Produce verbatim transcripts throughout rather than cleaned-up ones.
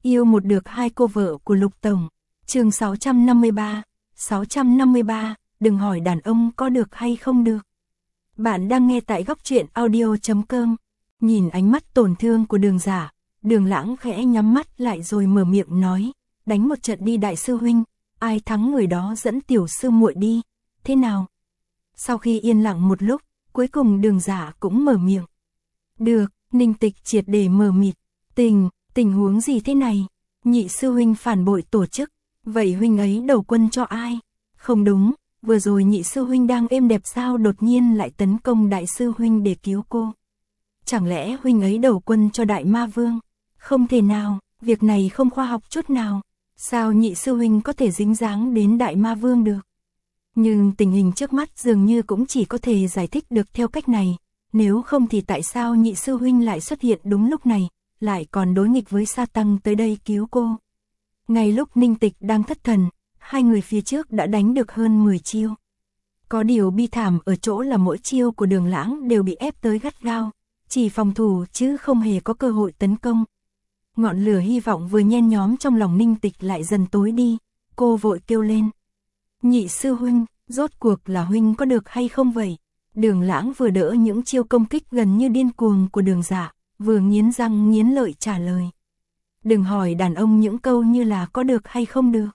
Yêu một được hai cô vợ của Lục Tổng. Chương sáu trăm năm mươi ba, sáu trăm năm mươi ba, đừng hỏi đàn ông có được hay không được. Bạn đang nghe tại góc truyện audio chấm com. Nhìn ánh mắt tổn thương của Đường Giả, Đường Lãng khẽ nhắm mắt lại rồi mở miệng nói, đánh một trận đi đại sư huynh, ai thắng người đó dẫn tiểu sư muội đi, thế nào? Sau khi yên lặng một lúc, cuối cùng Đường Giả cũng mở miệng. Được, Ninh Tịch triệt để mờ mịt, tình, tình huống gì thế này? Nhị sư huynh phản bội tổ chức, vậy huynh ấy đầu quân cho ai? Không đúng, vừa rồi nhị sư huynh đang êm đẹp sao đột nhiên lại tấn công đại sư huynh để cứu cô? Chẳng lẽ huynh ấy đầu quân cho đại ma vương? Không thể nào, việc này không khoa học chút nào. Sao nhị sư huynh có thể dính dáng đến đại ma vương được? Nhưng tình hình trước mắt dường như cũng chỉ có thể giải thích được theo cách này. Nếu không thì tại sao nhị sư huynh lại xuất hiện đúng lúc này, lại còn đối nghịch với Sa Tăng tới đây cứu cô? Ngay lúc Ninh Tịch đang thất thần, hai người phía trước đã đánh được hơn mười chiêu. Có điều bi thảm ở chỗ là mỗi chiêu của Đường Lãng đều bị ép tới gắt gao, chỉ phòng thủ chứ không hề có cơ hội tấn công. Ngọn lửa hy vọng vừa nhen nhóm trong lòng Ninh Tịch lại dần tối đi, cô vội kêu lên. Nhị sư huynh, rốt cuộc là huynh có được hay không vậy? Đường Lãng vừa đỡ những chiêu công kích gần như điên cuồng của Đường Giả, vừa nghiến răng nghiến lợi trả lời. Đừng hỏi đàn ông những câu như là có được hay không được.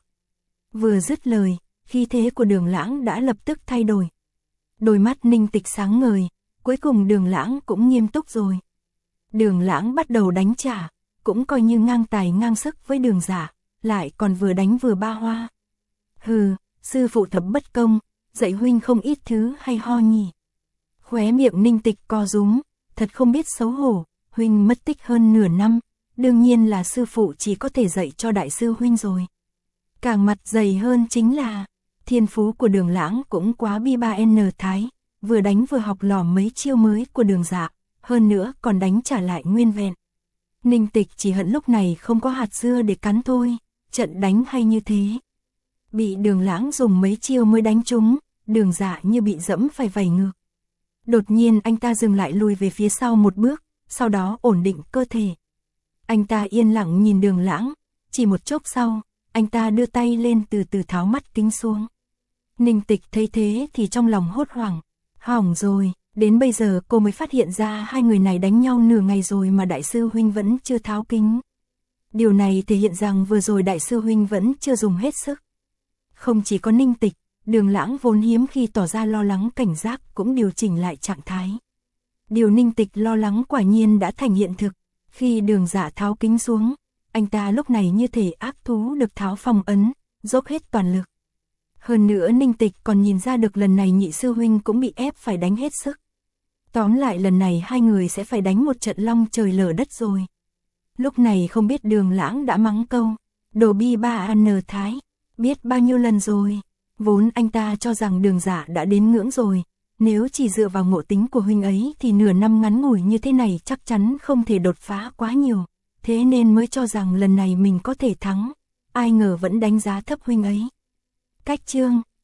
Vừa dứt lời, khí thế của Đường Lãng đã lập tức thay đổi. Đôi mắt Ninh Tịch sáng ngời, cuối cùng Đường Lãng cũng nghiêm túc rồi. Đường Lãng bắt đầu đánh trả, cũng coi như ngang tài ngang sức với Đường Giả, lại còn vừa đánh vừa ba hoa. Hừ, sư phụ thập bất công, dạy huynh không ít thứ hay ho nhỉ. Khóe miệng Ninh Tịch co rúm, thật không biết xấu hổ, huynh mất tích hơn nửa năm, đương nhiên là sư phụ chỉ có thể dạy cho đại sư huynh rồi. Càng mặt dày hơn chính là, thiên phú của Đường Lãng cũng quá bi ba n thái, vừa đánh vừa học lò mấy chiêu mới của Đường Giả, hơn nữa còn đánh trả lại nguyên vẹn. Ninh Tịch chỉ hận lúc này không có hạt dưa để cắn thôi, trận đánh hay như thế. Bị Đường Lãng dùng mấy chiêu mới đánh trúng, Đường Giả như bị dẫm phải vảy ngược. Đột nhiên anh ta dừng lại lùi về phía sau một bước, sau đó ổn định cơ thể. Anh ta yên lặng nhìn Đường Lãng, chỉ một chốc sau, anh ta đưa tay lên từ từ tháo mắt kính xuống. Ninh Tịch thấy thế thì trong lòng hốt hoảng, hỏng rồi, đến bây giờ cô mới phát hiện ra hai người này đánh nhau nửa ngày rồi mà đại sư huynh vẫn chưa tháo kính. Điều này thể hiện rằng vừa rồi đại sư huynh vẫn chưa dùng hết sức. Không chỉ có Ninh Tịch, Đường Lãng vốn hiếm khi tỏ ra lo lắng cảnh giác cũng điều chỉnh lại trạng thái. Điều Ninh Tịch lo lắng quả nhiên đã thành hiện thực, khi Đường Giả tháo kính xuống, anh ta lúc này như thể ác thú được tháo phong ấn, dốc hết toàn lực. Hơn nữa Ninh Tịch còn nhìn ra được lần này nhị sư huynh cũng bị ép phải đánh hết sức. Tóm lại lần này hai người sẽ phải đánh một trận long trời lở đất rồi. Lúc này không biết Đường Lãng đã mắng câu, đồ bi ba n thái, biết bao nhiêu lần rồi. Vốn anh ta cho rằng Đường Giả đã đến ngưỡng rồi, nếu chỉ dựa vào ngộ tính của huynh ấy thì nửa năm ngắn ngủi như thế này chắc chắn không thể đột phá quá nhiều, thế nên mới cho rằng lần này mình có thể thắng, ai ngờ vẫn đánh giá thấp huynh ấy. Cách chương,